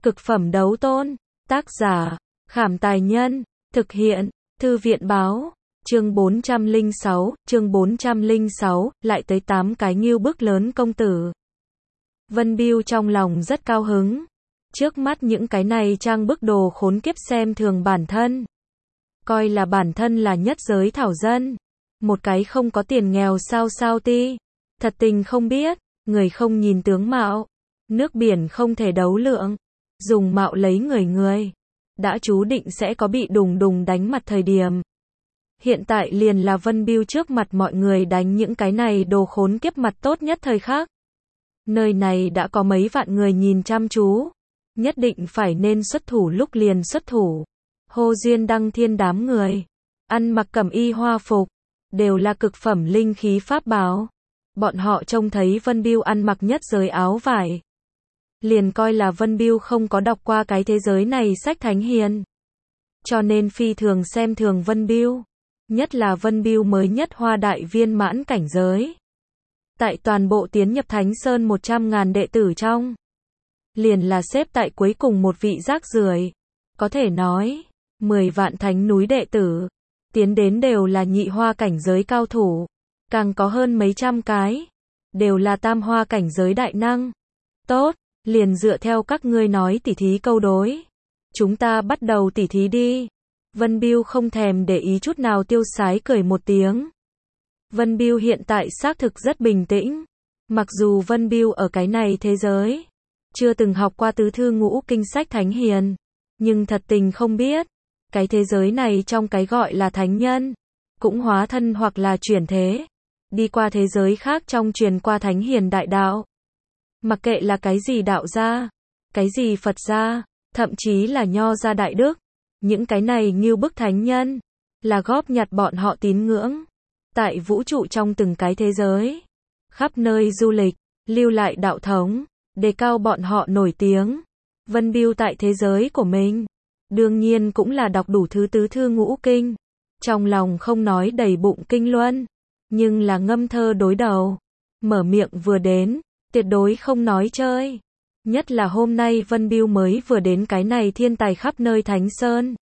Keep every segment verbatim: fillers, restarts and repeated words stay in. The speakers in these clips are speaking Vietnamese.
Cực phẩm đấu tôn. Tác giả, Khảm Tài Nhân. Thực hiện, Thư viện Báo. Chương bốn trăm lẻ sáu, chương bốn trăm lẻ sáu, lại tới tám cái ngưu bức lớn công tử. Vân Biêu trong lòng rất cao hứng. Trước mắt những cái này trang bức đồ khốn kiếp xem thường bản thân. Coi là bản thân là nhất giới thảo dân. Một cái không có tiền nghèo sao sao ti. Thật tình không biết, người không nhìn tướng mạo. Nước biển không thể đấu lượng. Dùng mạo lấy người người. Đã chú định sẽ có bị đùng đùng đánh mặt thời điểm. Hiện tại liền là Vân Biêu trước mặt mọi người đánh những cái này đồ khốn kiếp mặt tốt nhất thời khắc. Nơi này đã có mấy vạn người nhìn chăm chú. Nhất định phải nên xuất thủ lúc liền xuất thủ. Hô Duyên Đăng Thiên đám người. Ăn mặc cẩm y hoa phục. Đều là cực phẩm linh khí pháp bảo. Bọn họ trông thấy Vân Biêu ăn mặc nhất giới áo vải. Liền coi là Vân Biêu không có đọc qua cái thế giới này sách thánh hiền. Cho nên phi thường xem thường Vân Biêu. Nhất là Vân Biêu mới nhất hoa đại viên mãn cảnh giới. Tại toàn bộ tiến nhập Thánh Sơn một trăm ngàn đệ tử trong. Liền là xếp tại cuối cùng một vị rác rưởi. Có thể nói, mười vạn thánh núi đệ tử. Tiến đến đều là nhị hoa cảnh giới cao thủ. Càng có hơn mấy trăm cái. Đều là tam hoa cảnh giới đại năng. Tốt, liền dựa theo các ngươi nói tỉ thí câu đối. Chúng ta bắt đầu tỉ thí đi. Vân Biêu không thèm để ý chút nào tiêu sái cười một tiếng. Vân Biêu hiện tại xác thực rất bình tĩnh. Mặc dù Vân Biêu ở cái này thế giới. Chưa từng học qua tứ thư ngũ kinh sách thánh hiền. Nhưng thật tình không biết. Cái thế giới này trong cái gọi là thánh nhân. Cũng hóa thân hoặc là chuyển thế. Đi qua thế giới khác trong truyền qua thánh hiền đại đạo. Mặc kệ là cái gì đạo gia. Cái gì Phật gia. Thậm chí là nho gia đại đức. Những cái này như bức thánh nhân. Là góp nhặt bọn họ tín ngưỡng. Tại vũ trụ trong từng cái thế giới. Khắp nơi du lịch. Lưu lại đạo thống. Đề cao bọn họ nổi tiếng. Vân Biêu tại thế giới của mình. Đương nhiên cũng là đọc đủ thứ tứ thư ngũ kinh. Trong lòng không nói đầy bụng kinh luân. Nhưng là ngâm thơ đối đầu. Mở miệng vừa đến. Tuyệt đối không nói chơi. Nhất là hôm nay Vân Biêu mới vừa đến cái này thiên tài khắp nơi Thánh Sơn.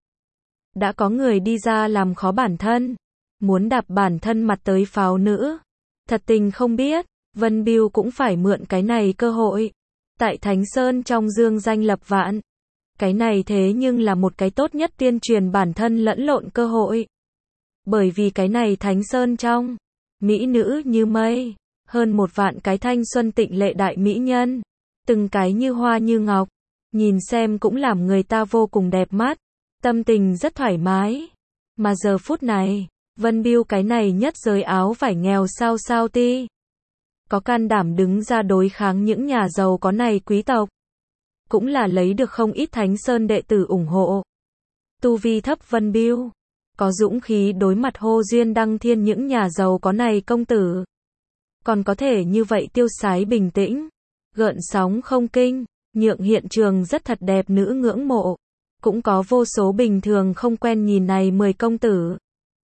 Đã có người đi ra làm khó bản thân. Muốn đạp bản thân mặt tới pháo nữ. Thật tình không biết. Vân Biêu cũng phải mượn cái này cơ hội. Tại Thánh Sơn trong dương danh lập vạn. Cái này thế nhưng là một cái tốt nhất tuyên truyền bản thân lẫn lộn cơ hội. Bởi vì cái này Thánh Sơn trong. Mỹ nữ như mây. Hơn một vạn cái thanh xuân tịnh lệ đại mỹ nhân. Từng cái như hoa như ngọc. Nhìn xem cũng làm người ta vô cùng đẹp mắt. Tâm tình rất thoải mái. Mà giờ phút này, Vân Biêu cái này nhất giới áo vải nghèo sao sao ti. Có can đảm đứng ra đối kháng những nhà giàu có này quý tộc. Cũng là lấy được không ít Thánh Sơn đệ tử ủng hộ. Tu vi thấp Vân Biêu. Có dũng khí đối mặt Hô Duyên Đăng Thiên những nhà giàu có này công tử. Còn có thể như vậy tiêu sái bình tĩnh. Gợn sóng không kinh. Nhượng hiện trường rất thật đẹp nữ ngưỡng mộ. Cũng có vô số bình thường không quen nhìn này mười công tử.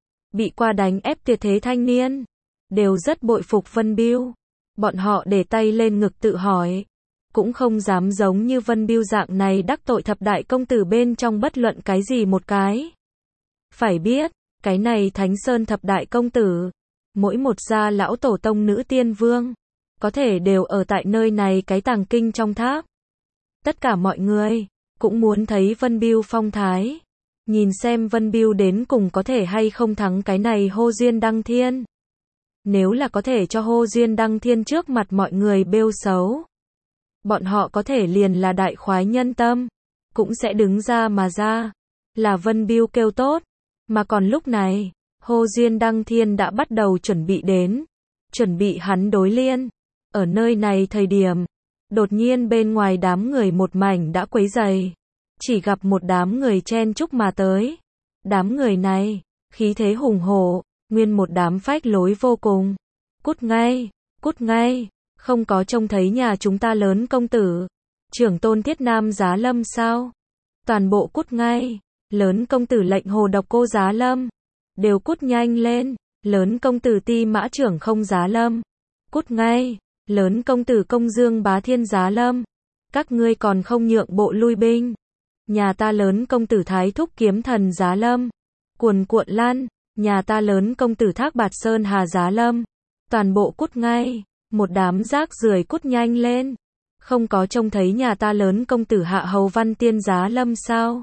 Bị qua đánh ép tuyệt thế thanh niên. Đều rất bội phục Vân Biêu. Bọn họ để tay lên ngực tự hỏi. Cũng không dám giống như Vân Biêu dạng này đắc tội thập đại công tử bên trong bất luận cái gì một cái. Phải biết, cái này Thánh Sơn thập đại công tử. Mỗi một gia lão tổ tông nữ tiên vương. Có thể đều ở tại nơi này cái tàng kinh trong tháp. Tất cả mọi người. Cũng muốn thấy Vân Biêu phong thái. Nhìn xem Vân Biêu đến cùng có thể hay không thắng cái này Hô Duyên Đăng Thiên. Nếu là có thể cho Hô Duyên Đăng Thiên trước mặt mọi người bêu xấu. Bọn họ có thể liền là đại khoái nhân tâm. Cũng sẽ đứng ra mà ra. Là Vân Biêu kêu tốt. Mà còn lúc này, Hô Duyên Đăng Thiên đã bắt đầu chuẩn bị đến. Chuẩn bị hắn đối liên. Ở nơi này thời điểm. Đột nhiên bên ngoài đám người một mảnh đã quấy rầy. Chỉ gặp một đám người chen chúc mà tới. Đám người này, khí thế hùng hổ, nguyên một đám phách lối vô cùng. Cút ngay, cút ngay, không có trông thấy nhà chúng ta lớn công tử. Trưởng tôn Thiết Nam Giá Lâm sao? Toàn bộ cút ngay, lớn công tử lệnh hồ độc cô Giá Lâm. Đều cút nhanh lên, lớn công tử Ti Mã Trưởng không Giá Lâm. Cút ngay. Lớn công tử Công Dương Bá Thiên Giá Lâm. các ngươi còn không nhượng bộ lui binh. Nhà ta lớn công tử Thái Thúc Kiếm Thần Giá Lâm, cuồn cuộn lăn, nhà ta lớn công tử Thác Bạt Sơn Hà Giá Lâm, toàn bộ cút ngay, một đám rác rưởi cút nhanh lên. Không có trông thấy nhà ta lớn công tử Hạ Hầu Văn Tiên Giá Lâm sao?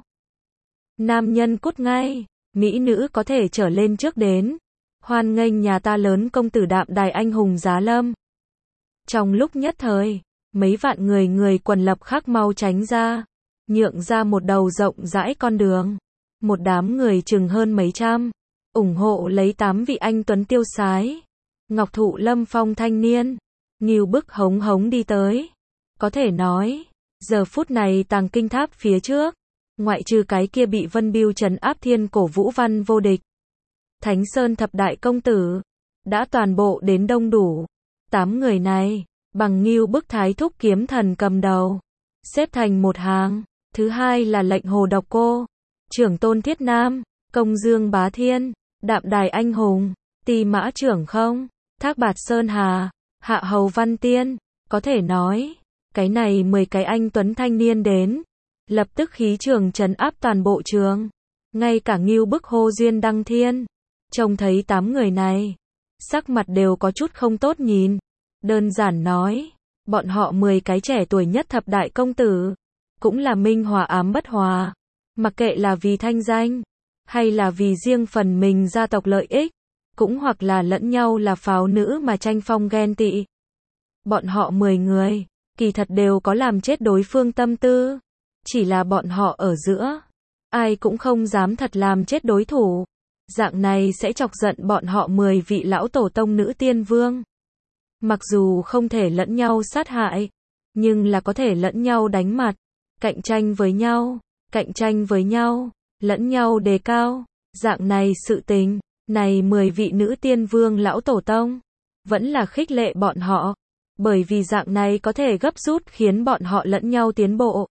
Nam nhân cút ngay, mỹ nữ có thể trở lên trước đến. Hoan nghênh nhà ta lớn công tử Đạm Đài Anh Hùng Giá Lâm. Trong lúc nhất thời, mấy vạn người người quần lập khắc mau tránh ra, nhượng ra một đầu rộng rãi con đường. Một đám người chừng hơn mấy trăm, ủng hộ lấy tám vị anh tuấn tiêu sái. Ngọc thụ lâm phong thanh niên, nghiêu bức hống hống đi tới. Có thể nói, giờ phút này Tàng Kinh Tháp phía trước, ngoại trừ cái kia bị Vân Bưu trấn áp thiên cổ vũ văn vô địch, Thánh Sơn thập đại công tử, đã toàn bộ đến đông đủ. Tám người này, bằng nghiêu bức Thái Thúc Kiếm Thần cầm đầu, xếp thành một hàng. Thứ hai là lệnh Hồ Độc Cô, Trưởng Tôn Thiết Nam, Công Dương Bá Thiên, Đạm Đài Anh Hùng, Ti Mã Trưởng Không, Thác Bạt Sơn Hà, Hạ Hầu Văn Tiên. Có thể nói, cái này mười cái anh tuấn thanh niên đến, lập tức khí trường trấn áp toàn bộ trường. Ngay cả nghiêu bức hô duyên đăng thiên, trông thấy tám người này, sắc mặt đều có chút không tốt nhìn. Đơn giản nói, bọn họ mười cái trẻ tuổi nhất thập đại công tử, cũng là minh hòa ám bất hòa. Mặc kệ là vì thanh danh, hay là vì riêng phần mình gia tộc lợi ích, cũng hoặc là lẫn nhau là pháo nữ mà tranh phong ghen tị. Bọn họ mười người, kỳ thật đều có làm chết đối phương tâm tư. Chỉ là bọn họ ở giữa, ai cũng không dám thật làm chết đối thủ. Dạng này sẽ chọc giận bọn họ mười vị lão tổ tông nữ tiên vương. Mặc dù không thể lẫn nhau sát hại, nhưng là có thể lẫn nhau đánh mặt, cạnh tranh với nhau, cạnh tranh với nhau, lẫn nhau đề cao. Dạng này sự tình, này mười vị nữ tiên vương lão tổ tông, vẫn là khích lệ bọn họ, bởi vì dạng này có thể gấp rút khiến bọn họ lẫn nhau tiến bộ.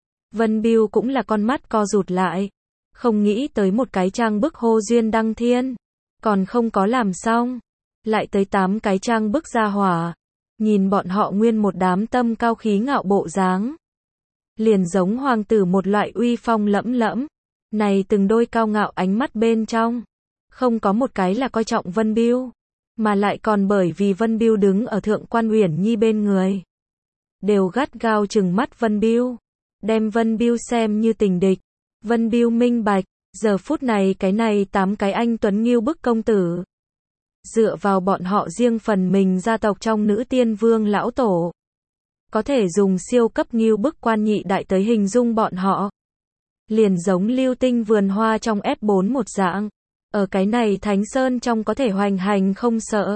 Vân Bưu cũng là con mắt co rụt lại, không nghĩ tới một cái trang bức hô duyên đăng thiên, còn không có làm xong, lại tới tám cái trang bức ra hỏa, nhìn bọn họ nguyên một đám tâm cao khí ngạo bộ dáng, liền giống hoàng tử một loại uy phong lẫm lẫm, này từng đôi cao ngạo ánh mắt bên trong, không có một cái là coi trọng Vân Bưu, mà lại còn bởi vì Vân Bưu đứng ở Thượng Quan Uyển Nhi bên người, đều gắt gao trừng mắt Vân Bưu, đem Vân Bưu xem như tình địch. Vân Bưu minh bạch, giờ phút này cái này tám cái anh tuấn nghiêu bức công tử, dựa vào bọn họ riêng phần mình gia tộc trong nữ tiên vương lão tổ, có thể dùng siêu cấp nghiêu bức quan nhị đại tới hình dung bọn họ. Liền giống lưu tinh vườn hoa trong ép bốn một dạng, ở cái này Thánh Sơn trong có thể hoành hành không sợ.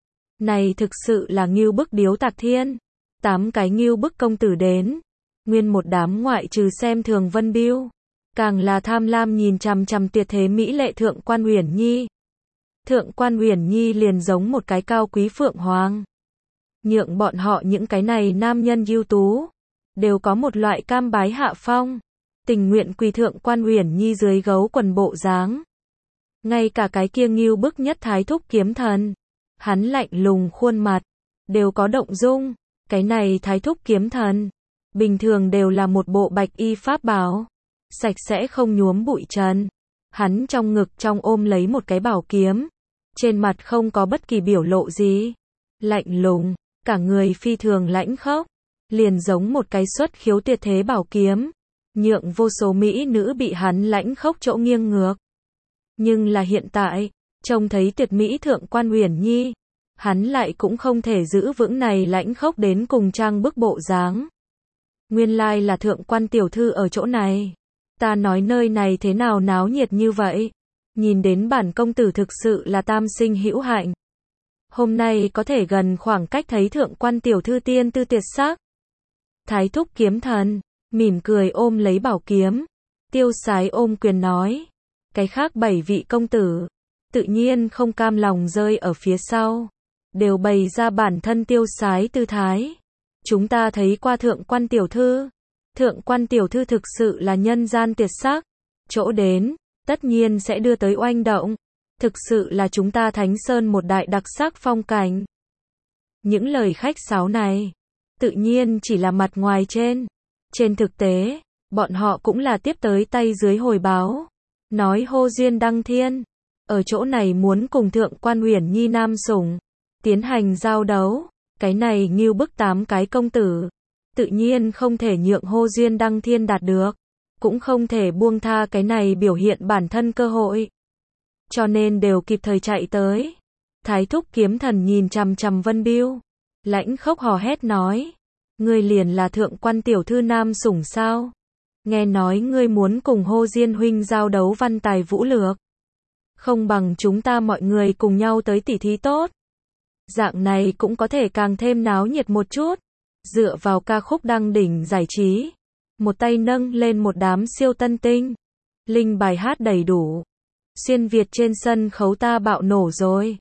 Này thực sự là nghiêu bức điếu tạc thiên. Tám cái nghiêu bức công tử đến, nguyên một đám ngoại trừ xem thường Vân Bưu, càng là tham lam nhìn chằm chằm tuyệt thế mỹ lệ Thượng Quan Uyển Nhi. Thượng Quan Uyển Nhi liền giống một cái cao quý phượng hoàng, nhượng bọn họ những cái này nam nhân ưu tú, đều có một loại cam bái hạ phong, tình nguyện quỳ Thượng Quan Uyển Nhi dưới gấu quần bộ dáng. Ngay cả cái kia nghiêu bức nhất Thái Thúc Kiếm Thần, hắn lạnh lùng khuôn mặt, đều có động dung. Cái này Thái Thúc Kiếm Thần, bình thường đều là một bộ bạch y pháp bảo, sạch sẽ không nhuốm bụi trần. Hắn trong ngực trong ôm lấy một cái bảo kiếm, trên mặt không có bất kỳ biểu lộ gì, lạnh lùng, cả người phi thường lãnh khốc, liền giống một cái xuất khiếu tuyệt thế bảo kiếm, nhượng vô số mỹ nữ bị hắn lãnh khốc chỗ nghiêng ngược. Nhưng là hiện tại, trông thấy tuyệt mỹ Thượng Quan Uyển Nhi, hắn lại cũng không thể giữ vững này lãnh khốc đến cùng trang bức bộ dáng. Nguyên lai là Thượng Quan tiểu thư ở chỗ này. Ta nói nơi này thế nào náo nhiệt như vậy. Nhìn đến bản công tử thực sự là tam sinh hữu hạnh. Hôm nay có thể gần khoảng cách thấy Thượng Quan tiểu thư tiên tư tuyệt sắc. Thái Thúc Kiếm Thần, mỉm cười ôm lấy bảo kiếm. Tiêu sái ôm quyền nói. Cái khác bảy vị công tử, tự nhiên không cam lòng rơi ở phía sau. Đều bày ra bản thân tiêu sái tư thái. Chúng ta thấy qua Thượng Quan tiểu thư. Thượng Quan tiểu thư thực sự là nhân gian tuyệt sắc. Chỗ đến, tất nhiên sẽ đưa tới oanh động. Thực sự là chúng ta Thánh Sơn một đại đặc sắc phong cảnh. Những lời khách sáo này, tự nhiên chỉ là mặt ngoài trên. Trên thực tế, bọn họ cũng là tiếp tới tay dưới hồi báo. Nói hô duyên đăng thiên. Ở chỗ này muốn cùng thượng quan Uyển Nhi Nam Sủng tiến hành giao đấu. Cái này ngưu bức tám cái công tử. Tự nhiên không thể nhượng hô duyên đăng thiên đạt được. Cũng không thể buông tha cái này biểu hiện bản thân cơ hội. Cho nên đều kịp thời chạy tới. Thái thúc kiếm thần nhìn chằm chằm Vân Biêu. Lãnh khốc hò hét nói. Ngươi liền là thượng quan tiểu thư Nam Sủng sao? Nghe nói ngươi muốn cùng hô diên huynh giao đấu văn tài vũ lược. Không bằng chúng ta mọi người cùng nhau tới tỉ thí tốt. Dạng này cũng có thể càng thêm náo nhiệt một chút. Dựa vào ca khúc đăng đỉnh giải trí. Một tay nâng lên một đám siêu tân tinh. Linh bài hát đầy đủ. Xuyên Việt trên sân khấu ta bạo nổ rồi.